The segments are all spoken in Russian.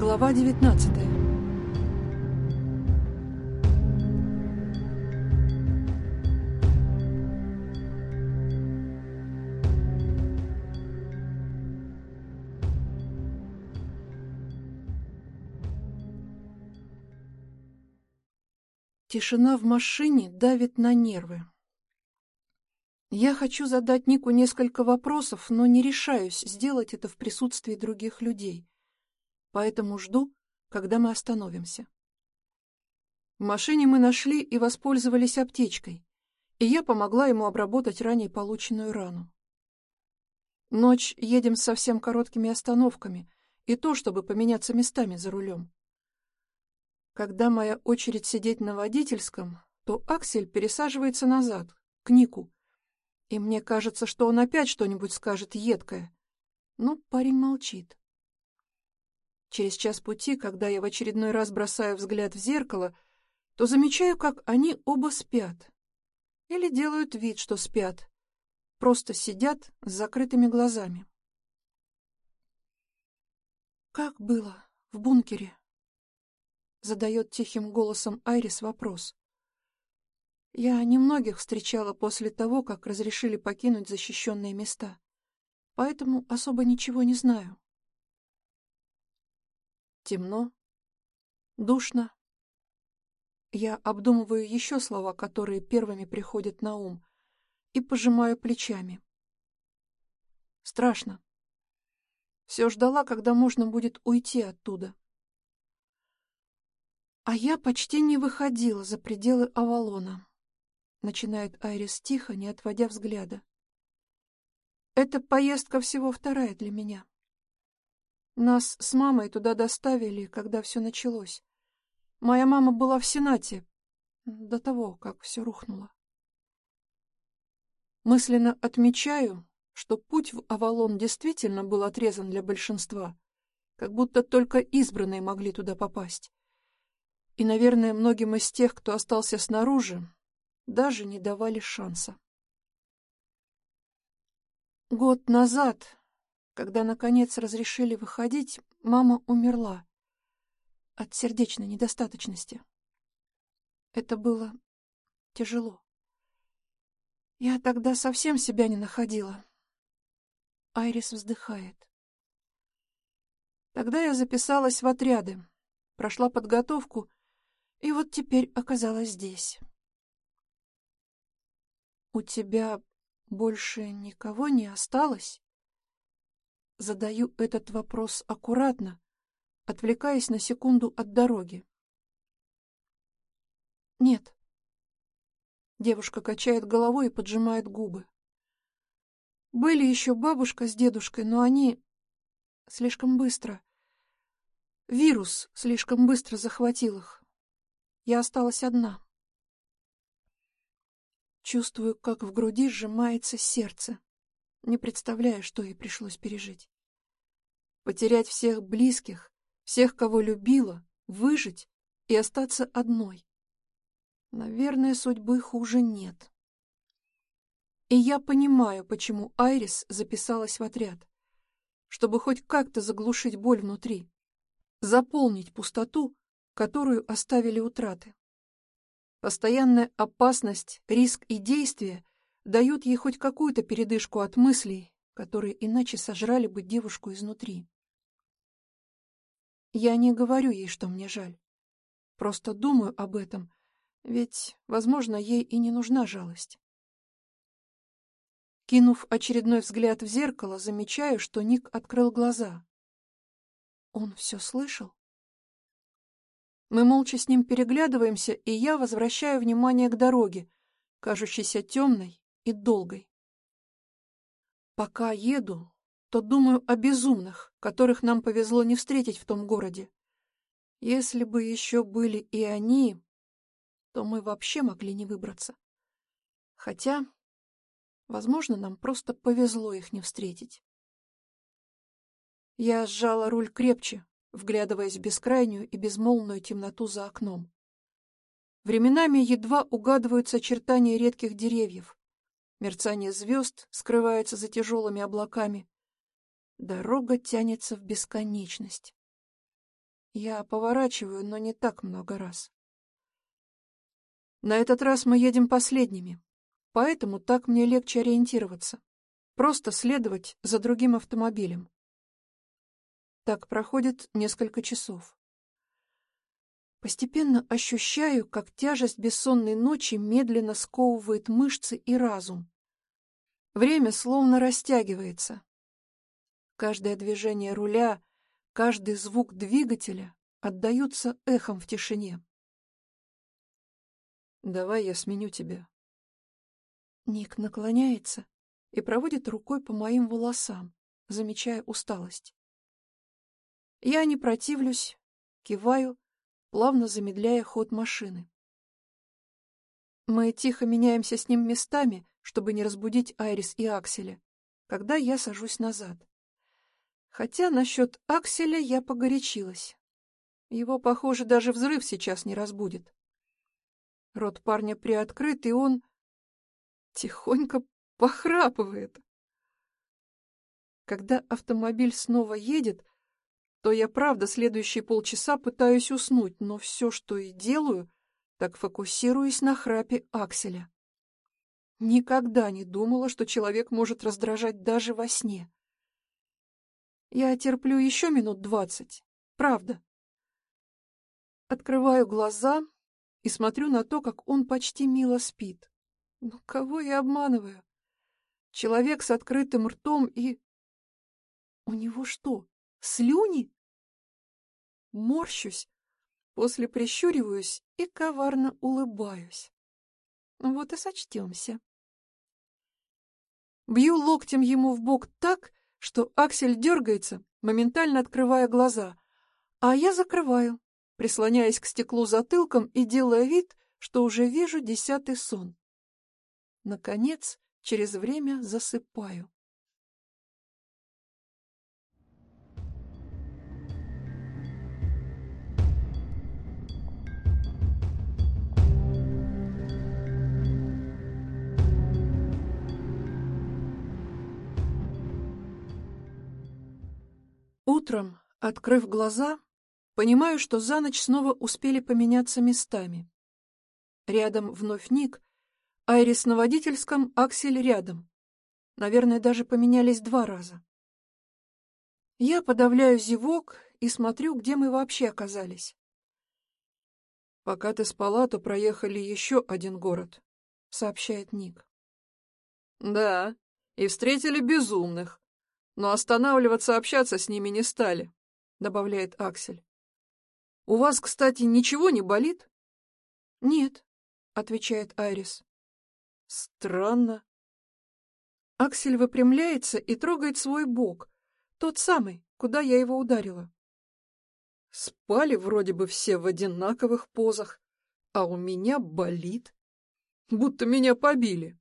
Глава 19. Тишина в машине давит на нервы. Я хочу задать Нику несколько вопросов, но не решаюсь сделать это в присутствии других людей. Поэтому жду, когда мы остановимся. В машине мы нашли и воспользовались аптечкой, и я помогла ему обработать ранее полученную рану. Ночь едем с совсем короткими остановками, и то, чтобы поменяться местами за рулем. Когда моя очередь сидеть на водительском, то Аксель пересаживается назад, к Нику. И мне кажется, что он опять что-нибудь скажет едкое. Но парень молчит. Через час пути, когда я в очередной раз бросаю взгляд в зеркало, то замечаю, как они оба спят. Или делают вид, что спят. Просто сидят с закрытыми глазами. «Как было в бункере?» Задает тихим голосом Айрис вопрос. Я немногих встречала после того, как разрешили покинуть защищенные места, поэтому особо ничего не знаю. Темно, душно. Я обдумываю еще слова, которые первыми приходят на ум, и пожимаю плечами. Страшно. Все ждала, когда можно будет уйти оттуда. А я почти не выходила за пределы Авалона. Начинает Айрис тихо, не отводя взгляда. Эта поездка всего вторая для меня. Нас с мамой туда доставили, когда все началось. Моя мама была в Сенате до того, как все рухнуло. Мысленно отмечаю, что путь в Авалон действительно был отрезан для большинства, как будто только избранные могли туда попасть. И, наверное, многим из тех, кто остался снаружи, даже не давали шанса. Год назад, когда, наконец, разрешили выходить, мама умерла от сердечной недостаточности. Это было тяжело. Я тогда совсем себя не находила. Айрис вздыхает. Тогда я записалась в отряды, прошла подготовку, и вот теперь оказалась здесь. У тебя больше никого не осталось? Задаю этот вопрос аккуратно, отвлекаясь на секунду от дороги. Нет. Девушка качает головой и поджимает губы. Были еще бабушка с дедушкой, но они слишком быстро. Вирус слишком быстро захватил их. Я осталась одна. Чувствую, как в груди сжимается сердце, не представляя, что ей пришлось пережить. Потерять всех близких, всех, кого любила, выжить и остаться одной. Наверное, судьбы хуже нет. И я понимаю, почему Айрис записалась в отряд, чтобы хоть как-то заглушить боль внутри, заполнить пустоту, которую оставили утраты. Постоянная опасность, риск и действие дают ей хоть какую-то передышку от мыслей, которые иначе сожрали бы девушку изнутри. Я не говорю ей, что мне жаль. Просто думаю об этом, ведь, возможно, ей и не нужна жалость. Кинув очередной взгляд в зеркало, замечаю, что Ник открыл глаза. Он все слышал? Мы молча с ним переглядываемся, и я возвращаю внимание к дороге, кажущейся темной и долгой. Пока еду, то думаю о безумных, которых нам повезло не встретить в том городе. Если бы еще были и они, то мы вообще могли не выбраться. Хотя, возможно, нам просто повезло их не встретить. Я сжала руль крепче, вглядываясь в бескрайнюю и безмолвную темноту за окном. Временами едва угадываются очертания редких деревьев. Мерцание звезд скрывается за тяжелыми облаками. Дорога тянется в бесконечность. Я поворачиваю, но не так много раз. На этот раз мы едем последними, поэтому так мне легче ориентироваться. Просто следовать за другим автомобилем. Так проходит несколько часов. Постепенно ощущаю, как тяжесть бессонной ночи медленно сковывает мышцы и разум. Время словно растягивается. Каждое движение руля, каждый звук двигателя отдаются эхом в тишине. «Давай я сменю тебя». Ник наклоняется и проводит рукой по моим волосам, замечая усталость. Я не противлюсь, киваю, плавно замедляя ход машины. Мы тихо меняемся с ним местами, чтобы не разбудить Айрис и Акселя, когда я сажусь назад. Хотя насчет Акселя я погорячилась. Его, похоже, даже взрыв сейчас не разбудит. Рот парня приоткрыт, и он тихонько похрапывает. Когда автомобиль снова едет, то я, правда, следующие полчаса пытаюсь уснуть, но все, что и делаю, так фокусируюсь на храпе Акселя. Никогда не думала, что человек может раздражать даже во сне. Я терплю еще минут 20, правда. Открываю глаза и смотрю на то, как он почти мило спит. Ну, кого я обманываю? Человек с открытым ртом и... У него что, слюни? Морщусь, после прищуриваюсь и коварно улыбаюсь. Вот и сочтемся. Бью локтем ему в бок так, что Аксель дергается, моментально открывая глаза, а я закрываю, прислоняясь к стеклу затылком и делая вид, что уже вижу 10-й сон. Наконец, через время засыпаю. Утром, открыв глаза, понимаю, что за ночь снова успели поменяться местами. Рядом вновь Ник, Айрис на водительском, Аксель рядом. Наверное, даже поменялись 2 раза. Я подавляю зевок и смотрю, где мы вообще оказались. «Пока ты спала, то проехали еще 1 город», — сообщает Ник. «Да, и встретили безумных, но останавливаться общаться с ними не стали», — добавляет Аксель. «У вас, кстати, ничего не болит?» «Нет», — отвечает Айрис. «Странно». Аксель выпрямляется и трогает свой бок, тот самый, куда я его ударила. Спали вроде бы все в одинаковых позах, а у меня болит, будто меня побили.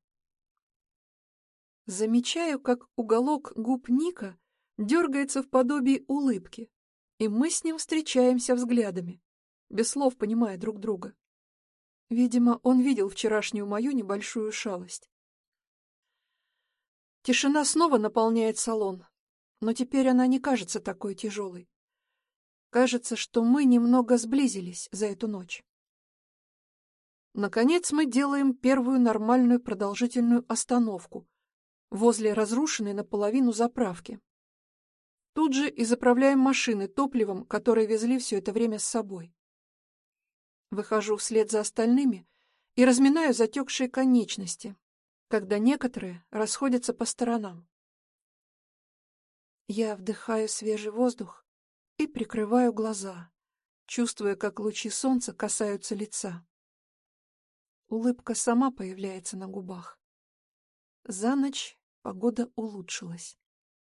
Замечаю, как уголок губ Ника дергается в подобии улыбки, и мы с ним встречаемся взглядами, без слов понимая друг друга. Видимо, он видел вчерашнюю мою небольшую шалость. Тишина снова наполняет салон, но теперь она не кажется такой тяжелой. Кажется, что мы немного сблизились за эту ночь. Наконец мы делаем первую нормальную продолжительную остановку возле разрушенной наполовину заправки. Тут же и заправляем машины топливом, которое везли все это время с собой. Выхожу вслед за остальными и разминаю затекшие конечности, когда некоторые расходятся по сторонам. Я вдыхаю свежий воздух и прикрываю глаза, чувствуя, как лучи солнца касаются лица. Улыбка сама появляется на губах. За ночь погода улучшилась.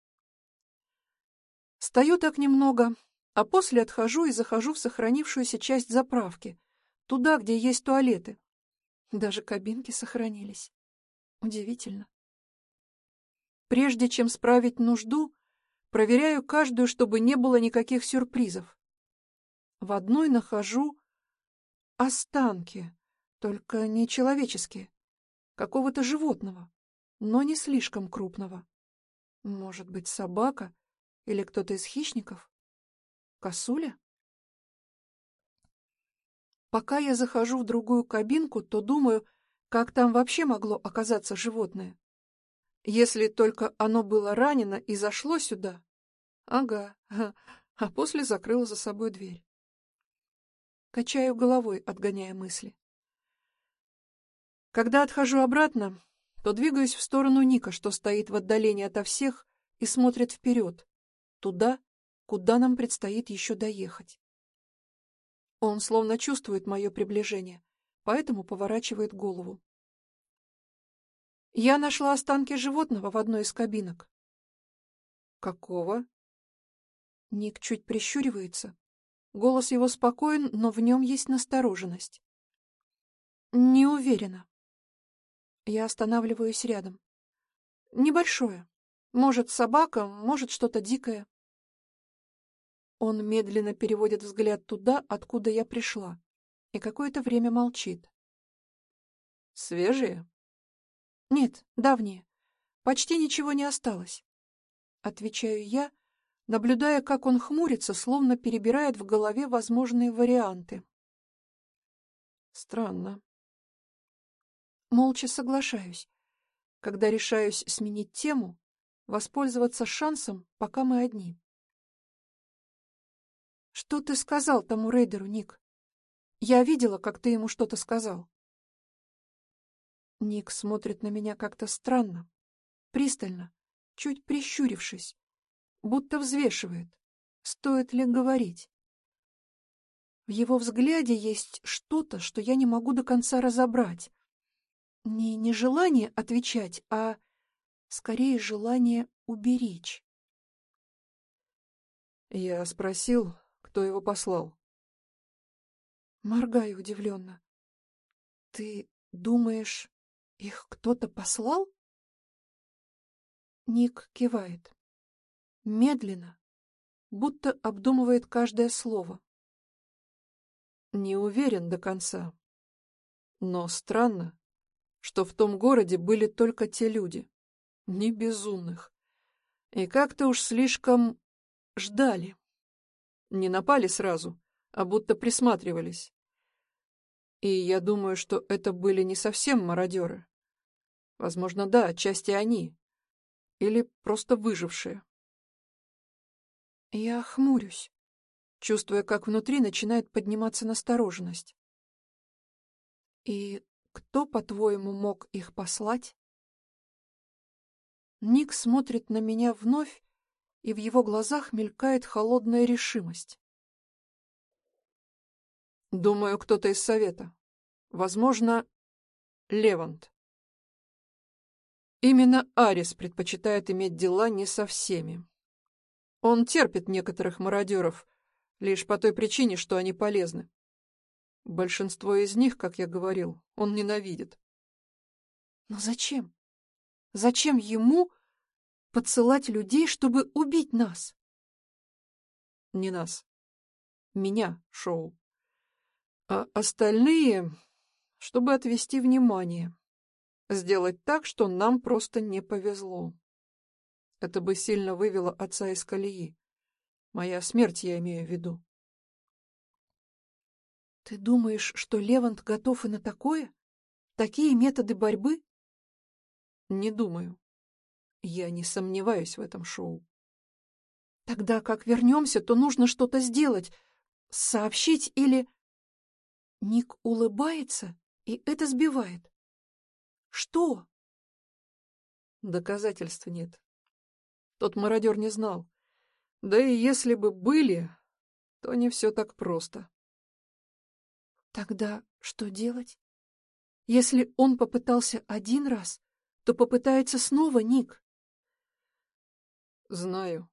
Стою так немного, а после отхожу и захожу в сохранившуюся часть заправки, туда, где есть туалеты. Даже кабинки сохранились. Удивительно. Прежде чем справить нужду, проверяю каждую, чтобы не было никаких сюрпризов. В одной нахожу останки, только не человеческие, какого-то животного, но не слишком крупного. Может быть, собака или кто-то из хищников? Косуля? Пока я захожу в другую кабинку, то думаю, как там вообще могло оказаться животное. Если только оно было ранено и зашло сюда. Ага, а после закрыло за собой дверь. Качаю головой, отгоняя мысли. Когда отхожу обратно, то двигаюсь в сторону Ника, что стоит в отдалении ото всех и смотрит вперед, туда, куда нам предстоит еще доехать. Он словно чувствует мое приближение, поэтому поворачивает голову. Я нашла останки животного в одной из кабинок. Какого? Ник чуть прищуривается. Голос его спокоен, но в нем есть настороженность. Не уверена. Я останавливаюсь рядом. Небольшое. Может, собака, может, что-то дикое. Он медленно переводит взгляд туда, откуда я пришла, и какое-то время молчит. Свежие? Нет, давние. Почти ничего не осталось. Отвечаю я, наблюдая, как он хмурится, словно перебирает в голове возможные варианты. Странно. Молча соглашаюсь, когда решаюсь сменить тему, воспользоваться шансом, пока мы одни. Что ты сказал тому рейдеру, Ник? Я видела, как ты ему что-то сказал. Ник смотрит на меня как-то странно, пристально, чуть прищурившись, будто взвешивает, стоит ли говорить. В его взгляде есть что-то, что я не могу до конца разобрать. Не нежелание отвечать, а скорее желание уберечь. Я спросил, кто его послал. Моргаю удивленно. Ты думаешь, их кто-то послал? Ник кивает. Медленно, будто обдумывает каждое слово. Не уверен до конца. Но странно, что в том городе были только те люди, не безумных. И как-то уж слишком ждали. Не напали сразу, а будто присматривались. И я думаю, что это были не совсем мародеры. Возможно, да, отчасти они. Или просто выжившие. Я хмурюсь, чувствуя, как внутри начинает подниматься настороженность. И кто, по-твоему, мог их послать? Ник смотрит на меня вновь, и в его глазах мелькает холодная решимость. Думаю, кто-то из совета. Возможно, Левант. Именно Арис предпочитает иметь дела не со всеми. Он терпит некоторых мародеров, лишь по той причине, что они полезны. Большинство из них, как я говорил, он ненавидит. Но зачем? Зачем ему подсылать людей, чтобы убить нас? Не нас. Меня, Шоу. А остальные, чтобы отвести внимание. Сделать так, что нам просто не повезло. Это бы сильно вывело отца из колеи. Моя смерть, я имею в виду. Ты думаешь, что Левант готов и на такое? Такие методы борьбы? Не думаю. Я не сомневаюсь в этом, Шоу. Тогда как вернемся, то нужно что-то сделать. Сообщить или... Ник улыбается, и это сбивает. Что? Доказательств нет. Тот мародер не знал. Да и если бы были, то не все так просто. Тогда что делать? Если он попытался один раз, то попытается снова, Ник. Знаю.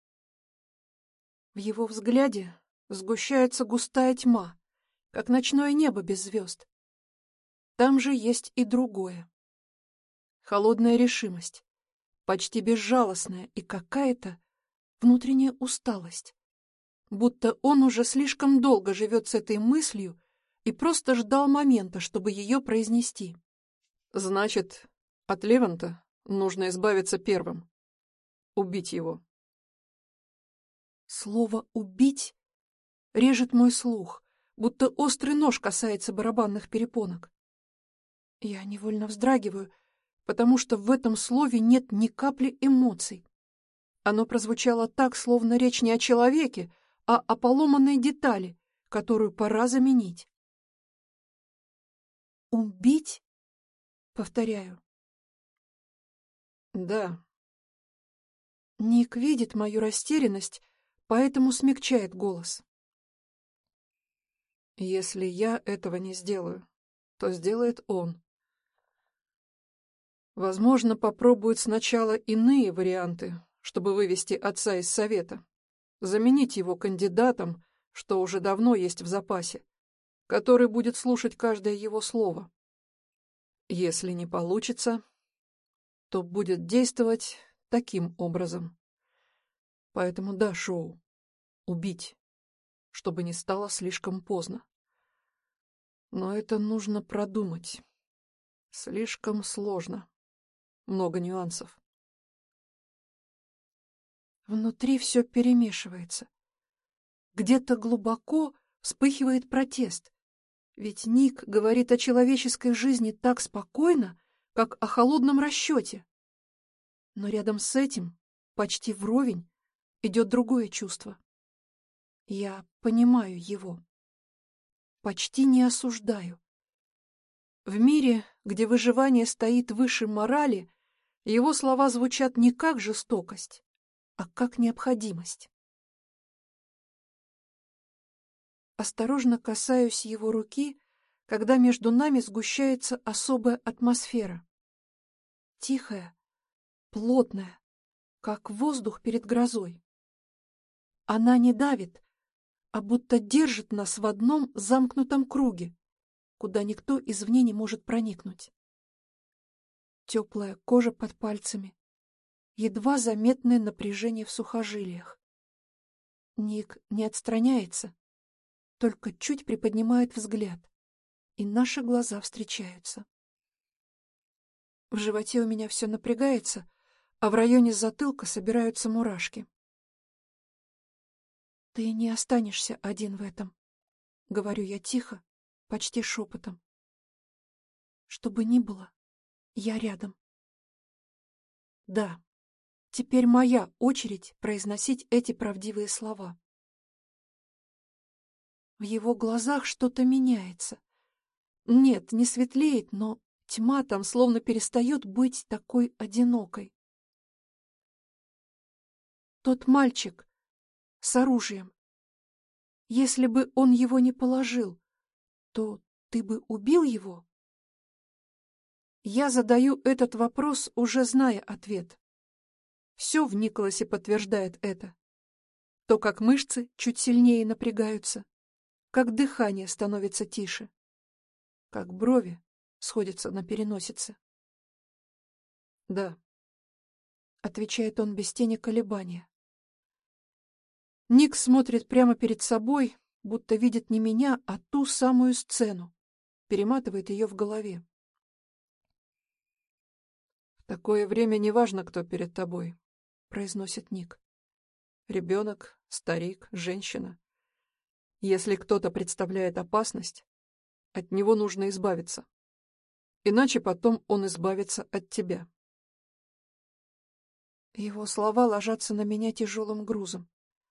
В его взгляде сгущается густая тьма, как ночное небо без звезд. Там же есть и другое. Холодная решимость, почти безжалостная и какая-то внутренняя усталость. Будто он уже слишком долго живет с этой мыслью и просто ждал момента, чтобы ее произнести. Значит, от Леванта нужно избавиться первым. Убить его. Слово «убить» режет мой слух, будто острый нож касается барабанных перепонок. Я невольно вздрагиваю, потому что в этом слове нет ни капли эмоций. Оно прозвучало так, словно речь не о человеке, а о поломанной детали, которую пора заменить. «Убить?» — повторяю. «Да». Ник видит мою растерянность, поэтому смягчает голос. «Если я этого не сделаю, то сделает он. Возможно, попробует сначала иные варианты, чтобы вывести отца из совета, заменить его кандидатом, что уже давно есть в запасе, который будет слушать каждое его слово. Если не получится, то будет действовать таким образом. Поэтому да, Шоу, убить, чтобы не стало слишком поздно. Но это нужно продумать. Слишком сложно. Много нюансов. Внутри все перемешивается. Где-то глубоко вспыхивает протест. Ведь Ник говорит о человеческой жизни так спокойно, как о холодном расчете. Но рядом с этим, почти вровень, идет другое чувство. Я понимаю его. Почти не осуждаю. В мире, где выживание стоит выше морали, его слова звучат не как жестокость, а как необходимость. Осторожно касаюсь его руки, когда между нами сгущается особая атмосфера. Тихая, плотная, как воздух перед грозой. Она не давит, а будто держит нас в одном замкнутом круге, куда никто извне не может проникнуть. Теплая кожа под пальцами, едва заметное напряжение в сухожилиях. Ник не отстраняется, только чуть приподнимает взгляд, и наши глаза встречаются. В животе у меня все напрягается, а в районе затылка собираются мурашки. «Ты не останешься один в этом», — говорю я тихо, почти шепотом. «Что бы ни было, я рядом». Да, теперь моя очередь произносить эти правдивые слова. В его глазах что-то меняется. Нет, не светлеет, но тьма там словно перестает быть такой одинокой. Тот мальчик с оружием. Если бы он его не положил, то ты бы убил его? Я задаю этот вопрос, уже зная ответ. Все в Николасе подтверждает это. То, как мышцы чуть сильнее напрягаются, как дыхание становится тише, как брови сходятся на переносице. «Да», — отвечает он без тени колебания. Ник смотрит прямо перед собой, будто видит не меня, а ту самую сцену, перематывает ее в голове. «В такое время не важно, кто перед тобой», — произносит Ник. «Ребенок, старик, женщина. Если кто-то представляет опасность, от него нужно избавиться. Иначе потом он избавится от тебя». Его слова ложатся на меня тяжелым грузом.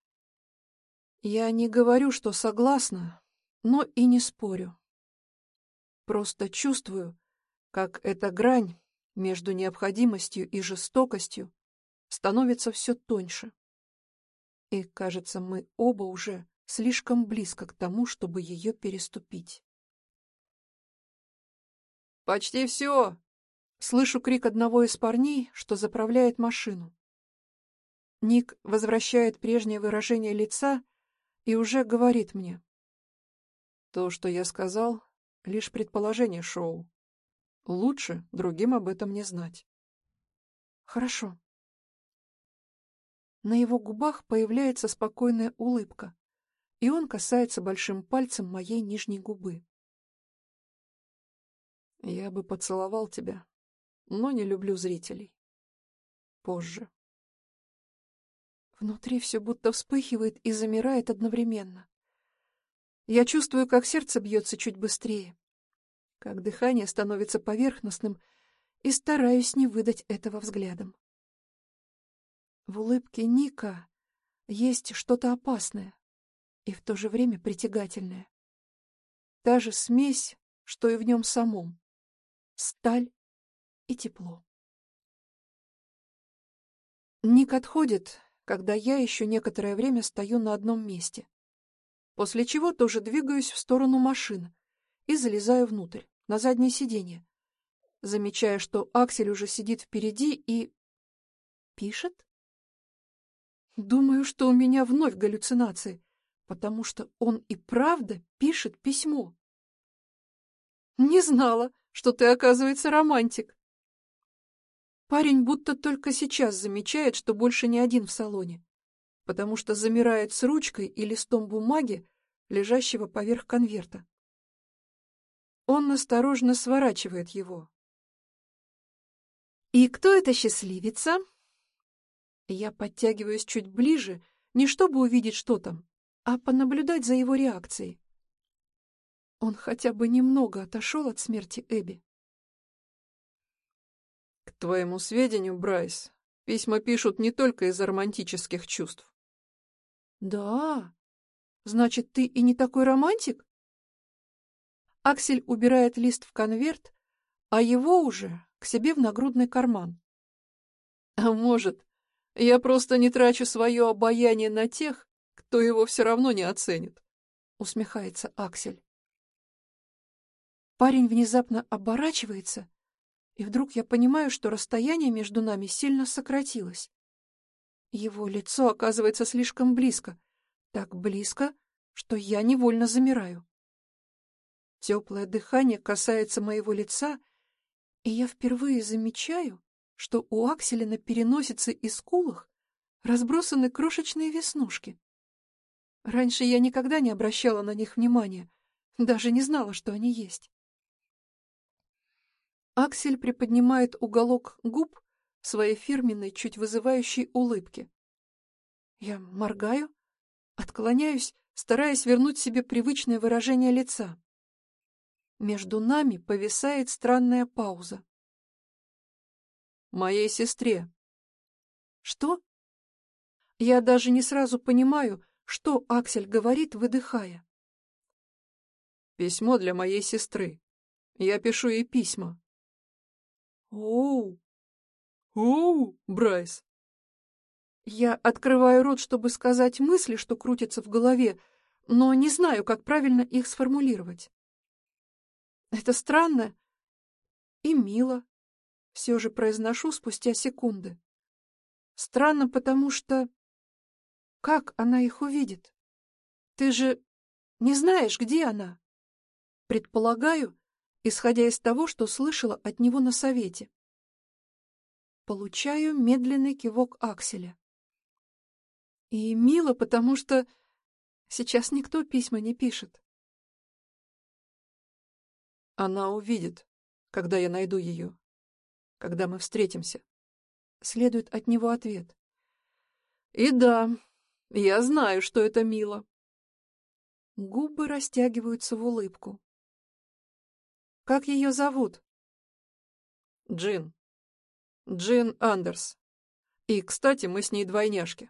Я не говорю, что согласна, но и не спорю. Просто чувствую, как эта грань между необходимостью и жестокостью становится все тоньше. И, кажется, мы оба уже слишком близко к тому, чтобы ее переступить. «Почти все!» — слышу крик одного из парней, что заправляет машину. Ник возвращает прежнее выражение лица и уже говорит мне. «То, что я сказал, лишь предположение, Шоу. Лучше другим об этом не знать». «Хорошо». На его губах появляется спокойная улыбка, и он касается большим пальцем моей нижней губы. «Я бы поцеловал тебя, но не люблю зрителей. Позже». Внутри все будто вспыхивает и замирает одновременно. Я чувствую, как сердце бьется чуть быстрее, как дыхание становится поверхностным, и стараюсь не выдать этого взглядом. В улыбке Ника есть что-то опасное и в то же время притягательное. Та же смесь, что и в нем самом. Сталь и тепло. Ник отходит, когда я еще некоторое время стою на одном месте, после чего тоже двигаюсь в сторону машин и залезаю внутрь, на заднее сиденье, замечая, что Аксель уже сидит впереди и... пишет? Думаю, что у меня вновь галлюцинации, потому что он и правда пишет письмо. Не знала, что ты, оказывается, романтик. Парень будто только сейчас замечает, что больше не один в салоне, потому что замирает с ручкой и листом бумаги, лежащего поверх конверта. Он осторожно сворачивает его. «И кто эта счастливица?» Я подтягиваюсь чуть ближе, не чтобы увидеть, что там, а понаблюдать за его реакцией. Он хотя бы немного отошел от смерти Эбби. К твоему сведению, Брайс, письма пишут не только из-за романтических чувств. Да, значит, ты и не такой романтик? Аксель убирает лист в конверт, а его уже к себе в нагрудный карман. А может, я просто не трачу свое обаяние на тех, кто его все равно не оценит, Усмехается Аксель. Парень внезапно оборачивается, и вдруг я понимаю, что расстояние между нами сильно сократилось. Его лицо оказывается слишком близко, так близко, что я невольно замираю. Теплое дыхание касается моего лица, и я впервые замечаю, что у Акселя на переносице и скулах разбросаны крошечные веснушки. Раньше я никогда не обращала на них внимания, даже не знала, что они есть. Аксель приподнимает уголок губ в своей фирменной, чуть вызывающей улыбке. Я моргаю, отклоняюсь, стараясь вернуть себе привычное выражение лица. Между нами повисает странная пауза. моей сестре. Что? Я даже не сразу понимаю, что Аксель говорит, выдыхая. Письмо для моей сестры. Я пишу ей письма. Оу! Оу, Брайс. Я открываю рот, чтобы сказать мысли, что крутятся в голове, но не знаю, как правильно их сформулировать. Это странно и мило, все же произношу спустя секунды. Странно, потому что... Как она их увидит? Ты же не знаешь, где она? Предполагаю, исходя из того, что слышала от него на совете. Получаю медленный кивок Акселя. И мило, потому что сейчас никто письма не пишет. Она увидит, когда я найду ее, когда мы встретимся. Следует от него ответ. И да, я знаю, что это мило. Губы растягиваются в улыбку. Как ее зовут? Джин. Джин Андерс. И, кстати, мы с ней двойняшки.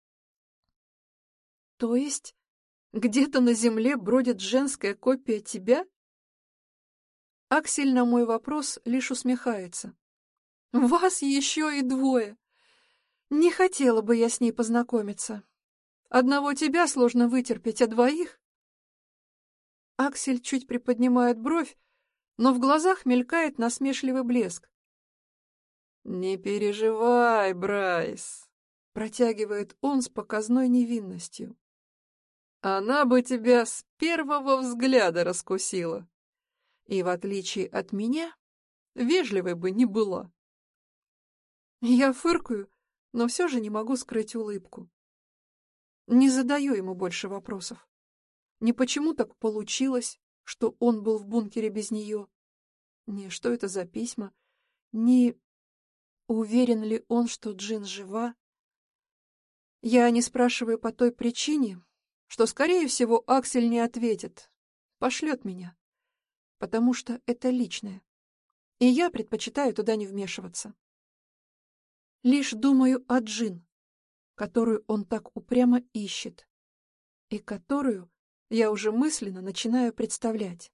То есть где-то на земле бродит женская копия тебя? Аксель на мой вопрос лишь усмехается. Вас еще и двое. Не хотела бы я с ней познакомиться. Одного тебя сложно вытерпеть, а двоих? Аксель чуть приподнимает бровь, но в глазах мелькает насмешливый блеск. «Не переживай, Брайс», — протягивает он с показной невинностью. «Она бы тебя с первого взгляда раскусила. И, в отличие от меня, вежливой бы не была». Я фыркаю, но все же не могу скрыть улыбку. Не задаю ему больше вопросов. Ни почему так получилось, что он был в бункере без нее, ни что это за письма, ни уверен ли он, что Джин жива. Я не спрашиваю по той причине, что, скорее всего, Аксель не ответит, пошлет меня, потому что это личное, и я предпочитаю туда не вмешиваться. Лишь думаю о Джин, которую он так упрямо ищет, и которую я уже мысленно начинаю представлять.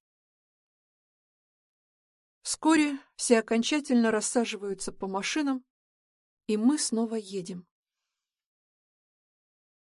Вскоре все окончательно рассаживаются по машинам, и мы снова едем.